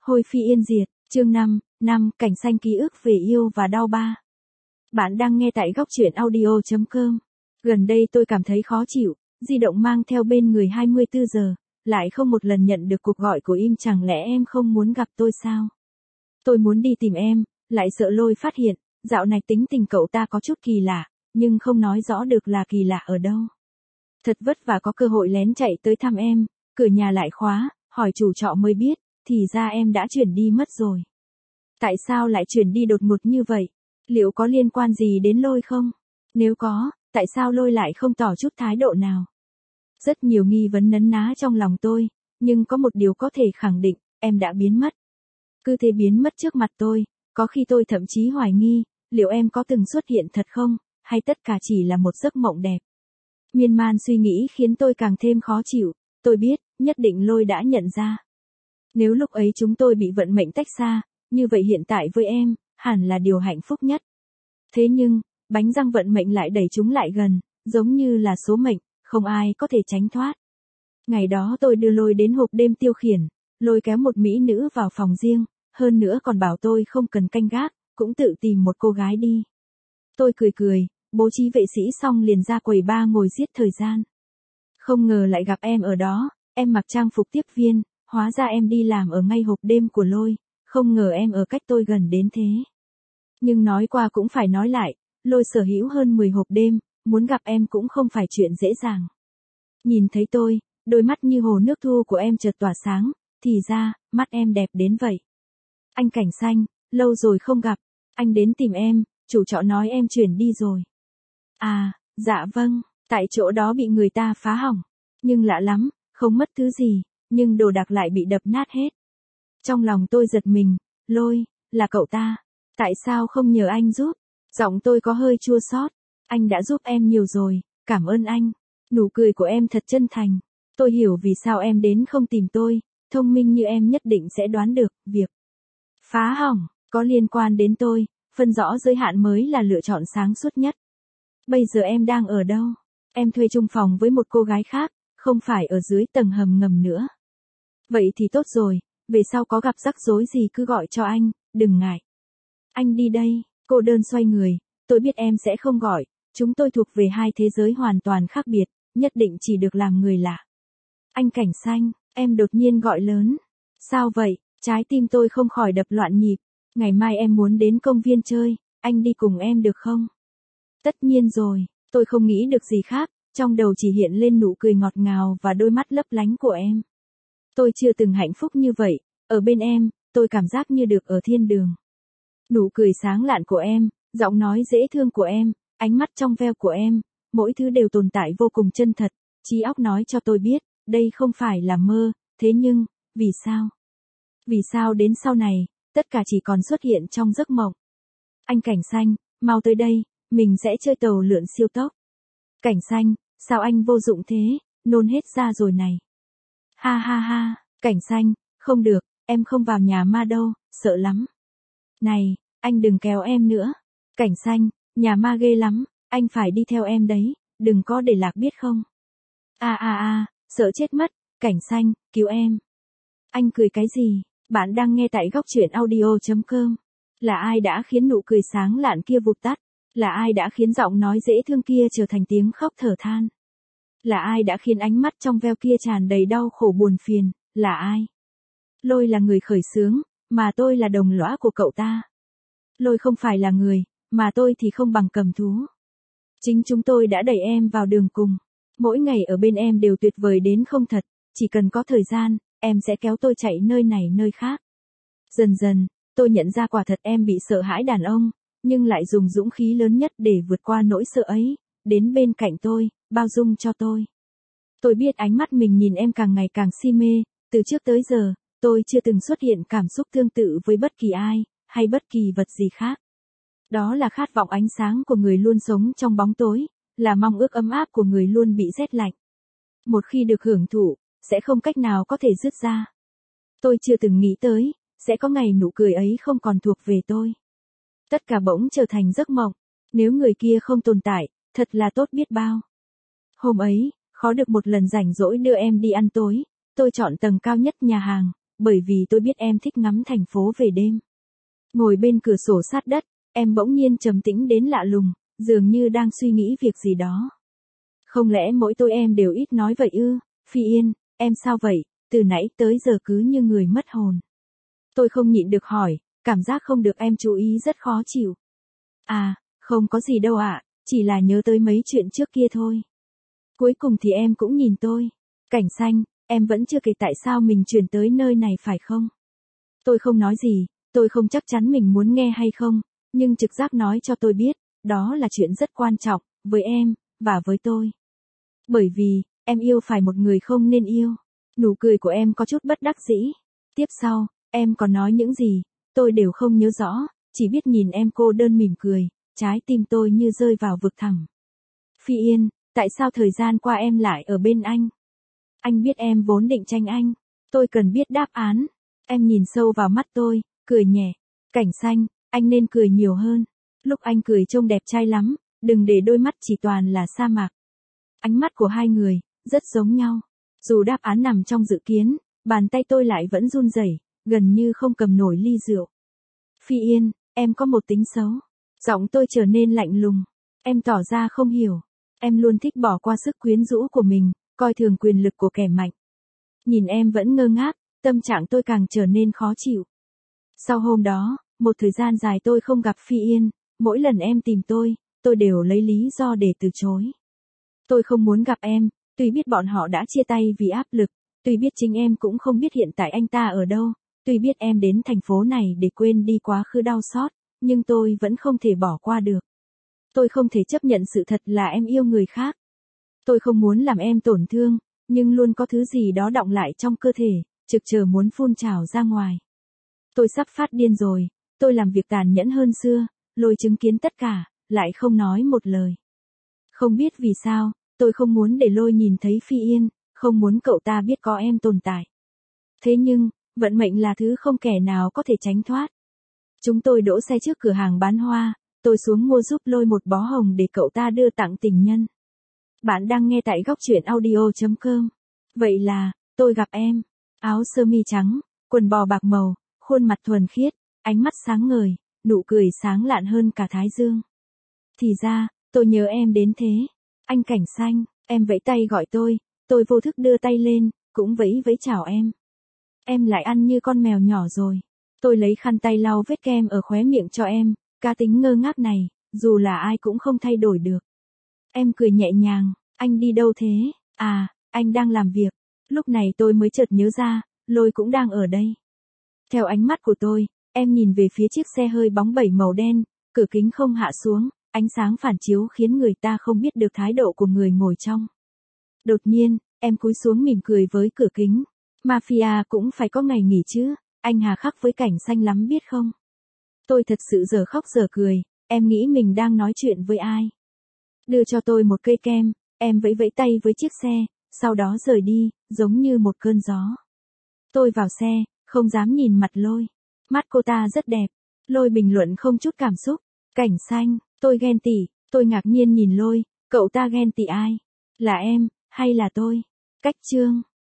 Hôi phi yên diệt, chương 5, cảnh xanh ký ức về yêu và đau ba. Bạn đang nghe tại góc truyện audio.com. Gần đây tôi cảm thấy khó chịu, di động mang theo bên người 24 giờ, lại không một lần nhận được cuộc gọi của im, chẳng lẽ em không muốn gặp tôi sao? Tôi muốn đi tìm em, lại sợ Lôi phát hiện, dạo này tính tình cậu ta có chút kỳ lạ, nhưng không nói rõ được là kỳ lạ ở đâu. Thật vất vả có cơ hội lén chạy tới thăm em, cửa nhà lại khóa, hỏi chủ trọ mới biết, thì ra em đã chuyển đi mất rồi. Tại sao lại chuyển đi đột ngột như vậy? Liệu có liên quan gì đến Lôi không? Nếu có, tại sao Lôi lại không tỏ chút thái độ nào? Rất nhiều nghi vấn nấn ná trong lòng tôi, nhưng có một điều có thể khẳng định, em đã biến mất. Cứ thế biến mất trước mặt tôi, có khi tôi thậm chí hoài nghi, liệu em có từng xuất hiện thật không, hay tất cả chỉ là một giấc mộng đẹp. Miên man suy nghĩ khiến tôi càng thêm khó chịu, tôi biết, nhất định Lôi đã nhận ra. Nếu lúc ấy chúng tôi bị vận mệnh tách xa, như vậy hiện tại với em, hẳn là điều hạnh phúc nhất. Thế nhưng, bánh răng vận mệnh lại đẩy chúng lại gần, giống như là số mệnh, không ai có thể tránh thoát. Ngày đó tôi đưa Lôi đến hộp đêm tiêu khiển, Lôi kéo một mỹ nữ vào phòng riêng, hơn nữa còn bảo tôi không cần canh gác, cũng tự tìm một cô gái đi. Tôi cười, bố trí vệ sĩ xong liền ra quầy bar ngồi giết thời gian. Không ngờ lại gặp em ở đó, em mặc trang phục tiếp viên, hóa ra em đi làm ở ngay hộp đêm của Lôi, không ngờ em ở cách tôi gần đến thế. Nhưng nói qua cũng phải nói lại, Lôi sở hữu hơn 10 hộp đêm, muốn gặp em cũng không phải chuyện dễ dàng. Nhìn thấy tôi, đôi mắt như hồ nước thu của em chợt tỏa sáng, thì ra, mắt em đẹp đến vậy. Anh Cảnh Xanh, lâu rồi không gặp, anh đến tìm em, chủ trọ nói em chuyển đi rồi. À, dạ vâng, tại chỗ đó bị người ta phá hỏng, nhưng lạ lắm, không mất thứ gì, nhưng đồ đạc lại bị đập nát hết. Trong lòng tôi giật mình, Lôi, là cậu ta, tại sao không nhờ anh giúp? Giọng tôi có hơi chua xót. Anh đã giúp em nhiều rồi, cảm ơn anh. Nụ cười của em thật chân thành. Tôi hiểu vì sao em đến không tìm tôi, thông minh như em nhất định sẽ đoán được, việc phá hỏng, có liên quan đến tôi, phân rõ giới hạn mới là lựa chọn sáng suốt nhất. Bây giờ em đang ở đâu? Em thuê chung phòng với một cô gái khác, không phải ở dưới tầng hầm ngầm nữa. Vậy thì tốt rồi, về sau có gặp rắc rối gì cứ gọi cho anh, đừng ngại. Anh đi đây, cô đơn xoay người, tôi biết em sẽ không gọi, chúng tôi thuộc về hai thế giới hoàn toàn khác biệt, nhất định chỉ được làm người lạ. Anh Cảnh Xanh, em đột nhiên gọi lớn. Sao vậy? Trái tim tôi không khỏi đập loạn nhịp. Ngày mai em muốn đến công viên chơi, anh đi cùng em được không? Tất nhiên rồi, tôi không nghĩ được gì khác, trong đầu chỉ hiện lên nụ cười ngọt ngào và đôi mắt lấp lánh của em. Tôi chưa từng hạnh phúc như vậy, ở bên em, tôi cảm giác như được ở thiên đường. Nụ cười sáng lạn của em, giọng nói dễ thương của em, ánh mắt trong veo của em, mỗi thứ đều tồn tại vô cùng chân thật, trí óc nói cho tôi biết, đây không phải là mơ, thế nhưng, vì sao? Vì sao đến sau này, tất cả chỉ còn xuất hiện trong giấc mộng? Anh Cảnh Xanh, mau tới đây, mình sẽ chơi tàu lượn siêu tốc. Cảnh Xanh, sao anh vô dụng thế, nôn hết ra rồi này. Ha ha ha, Cảnh Xanh, không được, em không vào nhà ma đâu, sợ lắm. Này, anh đừng kéo em nữa. Cảnh Xanh, nhà ma ghê lắm, anh phải đi theo em đấy, đừng có để Lạc biết không. Sợ chết mất, Cảnh Xanh, cứu em. Anh cười cái gì? Bạn đang nghe tại góc truyện audio.com. Là ai đã khiến nụ cười sáng lạn kia vụt tắt? Là ai đã khiến giọng nói dễ thương kia trở thành tiếng khóc thở than? Là ai đã khiến ánh mắt trong veo kia tràn đầy đau khổ buồn phiền? Là ai? Lôi là người khởi xướng, mà tôi là đồng lõa của cậu ta. Lôi không phải là người, mà tôi thì không bằng cầm thú. Chính chúng tôi đã đẩy em vào đường cùng. Mỗi ngày ở bên em đều tuyệt vời đến không thật, chỉ cần có thời gian, em sẽ kéo tôi chạy nơi này nơi khác. Dần dần, tôi nhận ra quả thật em bị sợ hãi đàn ông, nhưng lại dùng dũng khí lớn nhất để vượt qua nỗi sợ ấy, đến bên cạnh tôi, bao dung cho tôi. Tôi biết ánh mắt mình nhìn em càng ngày càng si mê, từ trước tới giờ, tôi chưa từng xuất hiện cảm xúc tương tự với bất kỳ ai, hay bất kỳ vật gì khác. Đó là khát vọng ánh sáng của người luôn sống trong bóng tối, là mong ước ấm áp của người luôn bị rét lạnh. Một khi được hưởng thụ, sẽ không cách nào có thể dứt ra. Tôi chưa từng nghĩ tới, sẽ có ngày nụ cười ấy không còn thuộc về tôi. Tất cả bỗng trở thành giấc mộng, nếu người kia không tồn tại, thật là tốt biết bao. Hôm ấy, khó được một lần rảnh rỗi đưa em đi ăn tối, tôi chọn tầng cao nhất nhà hàng, bởi vì tôi biết em thích ngắm thành phố về đêm. Ngồi bên cửa sổ sát đất, em bỗng nhiên trầm tĩnh đến lạ lùng, dường như đang suy nghĩ việc gì đó. Không lẽ mỗi tối em đều ít nói vậy ư? Phi Yên, em sao vậy, từ nãy tới giờ cứ như người mất hồn. Tôi không nhịn được hỏi, cảm giác không được em chú ý rất khó chịu. À, không có gì đâu ạ, chỉ là nhớ tới mấy chuyện trước kia thôi. Cuối cùng thì em cũng nhìn tôi. Cảnh Xanh, em vẫn chưa kể tại sao mình chuyển tới nơi này phải không? Tôi không nói gì, tôi không chắc chắn mình muốn nghe hay không, nhưng trực giác nói cho tôi biết, đó là chuyện rất quan trọng, với em, và với tôi. Bởi vì, em yêu phải một người không nên yêu. Nụ cười của em có chút bất đắc dĩ. Tiếp sau, em còn nói những gì, tôi đều không nhớ rõ, chỉ biết nhìn em cô đơn mỉm cười, trái tim tôi như rơi vào vực thẳm. Phi Yên, tại sao thời gian qua em lại ở bên anh? Anh biết em vốn định tránh anh. Tôi cần biết đáp án. Em nhìn sâu vào mắt tôi, cười nhẹ. Cảnh Xanh, anh nên cười nhiều hơn. Lúc anh cười trông đẹp trai lắm, đừng để đôi mắt chỉ toàn là sa mạc. Ánh mắt của hai người, rất giống nhau. Dù đáp án nằm trong dự kiến, bàn tay tôi lại vẫn run rẩy, gần như không cầm nổi ly rượu. Phi Yên, em có một tính xấu. Giọng tôi trở nên lạnh lùng. Em tỏ ra không hiểu. Em luôn thích bỏ qua sức quyến rũ của mình, coi thường quyền lực của kẻ mạnh. Nhìn em vẫn ngơ ngác, tâm trạng tôi càng trở nên khó chịu. Sau hôm đó, một thời gian dài tôi không gặp Phi Yên, mỗi lần em tìm tôi đều lấy lý do để từ chối. Tôi không muốn gặp em, tuy biết bọn họ đã chia tay vì áp lực, tuy biết chính em cũng không biết hiện tại anh ta ở đâu, tuy biết em đến thành phố này để quên đi quá khứ đau xót, nhưng tôi vẫn không thể bỏ qua được. Tôi không thể chấp nhận sự thật là em yêu người khác. Tôi không muốn làm em tổn thương, nhưng luôn có thứ gì đó đọng lại trong cơ thể, trực chờ muốn phun trào ra ngoài. Tôi sắp phát điên rồi, tôi làm việc tàn nhẫn hơn xưa, Lôi chứng kiến tất cả, lại không nói một lời. Không biết vì sao, tôi không muốn để Lôi nhìn thấy Phi Yên, không muốn cậu ta biết có em tồn tại. Thế nhưng, vận mệnh là thứ không kẻ nào có thể tránh thoát. Chúng tôi đỗ xe trước cửa hàng bán hoa, tôi xuống mua giúp Lôi một bó hồng để cậu ta đưa tặng tình nhân. Bạn đang nghe tại góc truyện audio.com. Vậy là, tôi gặp em. Áo sơ mi trắng, quần bò bạc màu, khuôn mặt thuần khiết, ánh mắt sáng ngời, nụ cười sáng lạn hơn cả thái dương. Thì ra, tôi nhớ em đến thế. Anh Cảnh Xanh, em vẫy tay gọi tôi vô thức đưa tay lên, cũng vẫy vẫy chào em. Em lại ăn như con mèo nhỏ rồi. Tôi lấy khăn tay lau vết kem ở khóe miệng cho em, cá tính ngơ ngác này, dù là ai cũng không thay đổi được. Em cười nhẹ nhàng, anh đi đâu thế? À, anh đang làm việc. Lúc này tôi mới chợt nhớ ra, Lôi cũng đang ở đây. Theo ánh mắt của tôi, em nhìn về phía chiếc xe hơi bóng bẩy màu đen, cửa kính không hạ xuống, ánh sáng phản chiếu khiến người ta không biết được thái độ của người ngồi trong. Đột nhiên, em cúi xuống mỉm cười với cửa kính. Mafia cũng phải có ngày nghỉ chứ, anh hà khắc với Cảnh Xanh lắm biết không? Tôi thật sự giờ khóc giờ cười, em nghĩ mình đang nói chuyện với ai? Đưa cho tôi một cây kem, em vẫy vẫy tay với chiếc xe, sau đó rời đi, giống như một cơn gió. Tôi vào xe, không dám nhìn mặt Lôi. Mắt cô ta rất đẹp. Lôi bình luận không chút cảm xúc. Cảnh Xanh, tôi ghen tị, tôi ngạc nhiên nhìn Lôi, cậu ta ghen tị ai? Là em, hay là tôi? Cách chương.